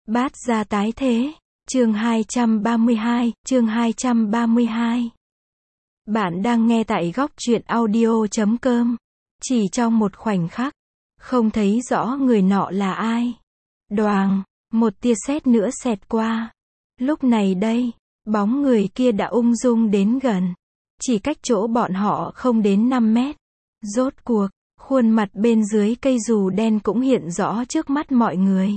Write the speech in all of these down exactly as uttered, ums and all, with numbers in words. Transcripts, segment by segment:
Bát gia tái thế, chương hai trăm ba mươi hai, chương hai trăm ba mươi hai. Bạn đang nghe tại góc truyện audio chấm com. Chỉ trong một khoảnh khắc, không thấy rõ người nọ là ai. Đoàng, một tia sét nữa xẹt qua. Lúc này đây, bóng người kia đã ung dung đến gần. Chỉ cách chỗ bọn họ không đến năm mét. Rốt cuộc, khuôn mặt bên dưới cây dù đen cũng hiện rõ trước mắt mọi người.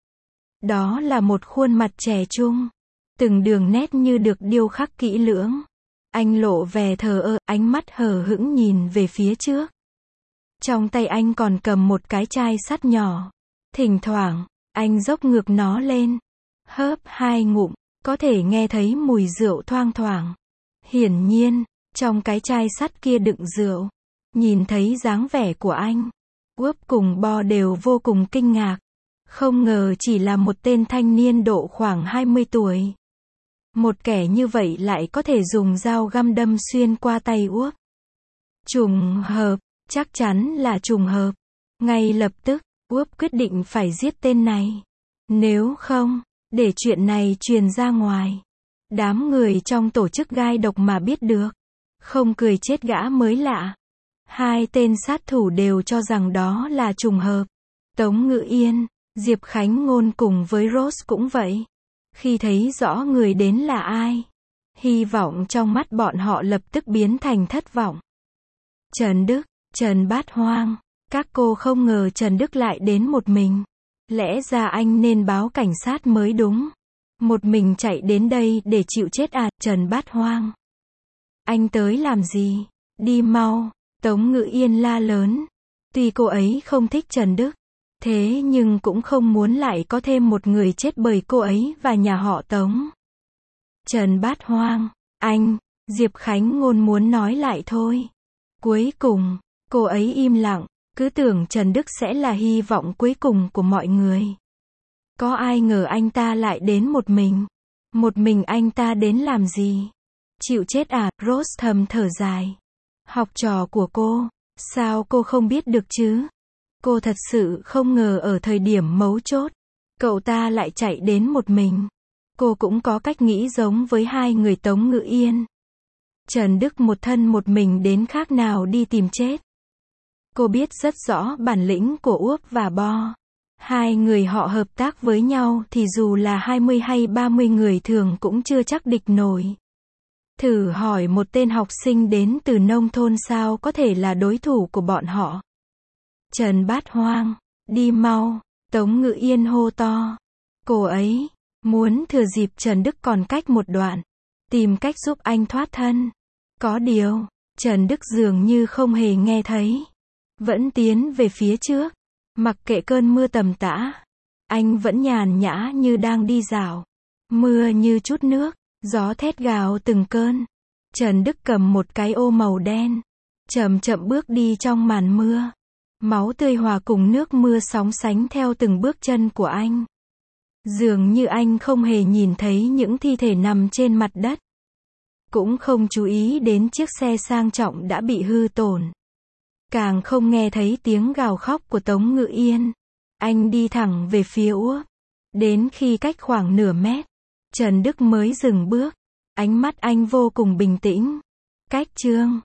Đó là một khuôn mặt trẻ trung, từng đường nét như được điêu khắc kỹ lưỡng. Anh lộ vẻ thờ ơ, ánh mắt hờ hững nhìn về phía trước. Trong tay anh còn cầm một cái chai sắt nhỏ. Thỉnh thoảng, anh dốc ngược nó lên, hớp hai ngụm, có thể nghe thấy mùi rượu thoang thoảng. Hiển nhiên, trong cái chai sắt kia đựng rượu. Nhìn thấy dáng vẻ của anh, Uốc cùng Bo đều vô cùng kinh ngạc. Không ngờ chỉ là một tên thanh niên độ khoảng hai mươi tuổi. Một kẻ như vậy lại có thể dùng dao găm đâm xuyên qua tay Uốc. Trùng hợp, chắc chắn là trùng hợp. Ngay lập tức, Uốc quyết định phải giết tên này. Nếu không, để chuyện này truyền ra ngoài, đám người trong tổ chức gai độc mà biết được, không cười chết gã mới lạ. Hai tên sát thủ đều cho rằng đó là trùng hợp. Tống Ngự Yên, Diệp Khánh Ngôn cùng với Rose cũng vậy. Khi thấy rõ người đến là ai, hy vọng trong mắt bọn họ lập tức biến thành thất vọng. Trần Đức, Trần Bát Hoang, các cô không ngờ Trần Đức lại đến một mình. Lẽ ra anh nên báo cảnh sát mới đúng. Một mình chạy đến đây để chịu chết à, Trần Bát Hoang. Anh tới làm gì? Đi mau, Tống Ngự Yên la lớn. Tuy cô ấy không thích Trần Đức, thế nhưng cũng không muốn lại có thêm một người chết bởi cô ấy và nhà họ Tống. Trần Bát Hoang, anh, Diệp Khánh Ngôn muốn nói lại thôi. Cuối cùng, cô ấy im lặng, cứ tưởng Trần Đức sẽ là hy vọng cuối cùng của mọi người. Có ai ngờ anh ta lại đến một mình. Một mình anh ta đến làm gì? Chịu chết à, Rose thầm thở dài. Học trò của cô, sao cô không biết được chứ? Cô thật sự không ngờ ở thời điểm mấu chốt, cậu ta lại chạy đến một mình. Cô cũng có cách nghĩ giống với hai người Tống Ngự Yên. Trần Đức một thân một mình đến khác nào đi tìm chết. Cô biết rất rõ bản lĩnh của Uốc và Bo. Hai người họ hợp tác với nhau thì dù là hai mươi hay ba mươi người thường cũng chưa chắc địch nổi. Thử hỏi một tên học sinh đến từ nông thôn sao có thể là đối thủ của bọn họ. Trần Bát Hoang, đi mau, Tống Ngự Yên hô to. Cô ấy muốn thừa dịp Trần Đức còn cách một đoạn, tìm cách giúp anh thoát thân. Có điều, Trần Đức dường như không hề nghe thấy. Vẫn tiến về phía trước, mặc kệ cơn mưa tầm tã. Anh vẫn nhàn nhã như đang đi dạo. Mưa như chút nước, gió thét gào từng cơn. Trần Đức cầm một cái ô màu đen, chậm chậm bước đi trong màn mưa. Máu tươi hòa cùng nước mưa sóng sánh theo từng bước chân của anh. Dường như anh không hề nhìn thấy những thi thể nằm trên mặt đất. Cũng không chú ý đến chiếc xe sang trọng đã bị hư tổn. Càng không nghe thấy tiếng gào khóc của Tống Ngự Yên. Anh đi thẳng về phía Uốc. Đến khi cách khoảng nửa mét, Trần Đức mới dừng bước. Ánh mắt anh vô cùng bình tĩnh. Cách chương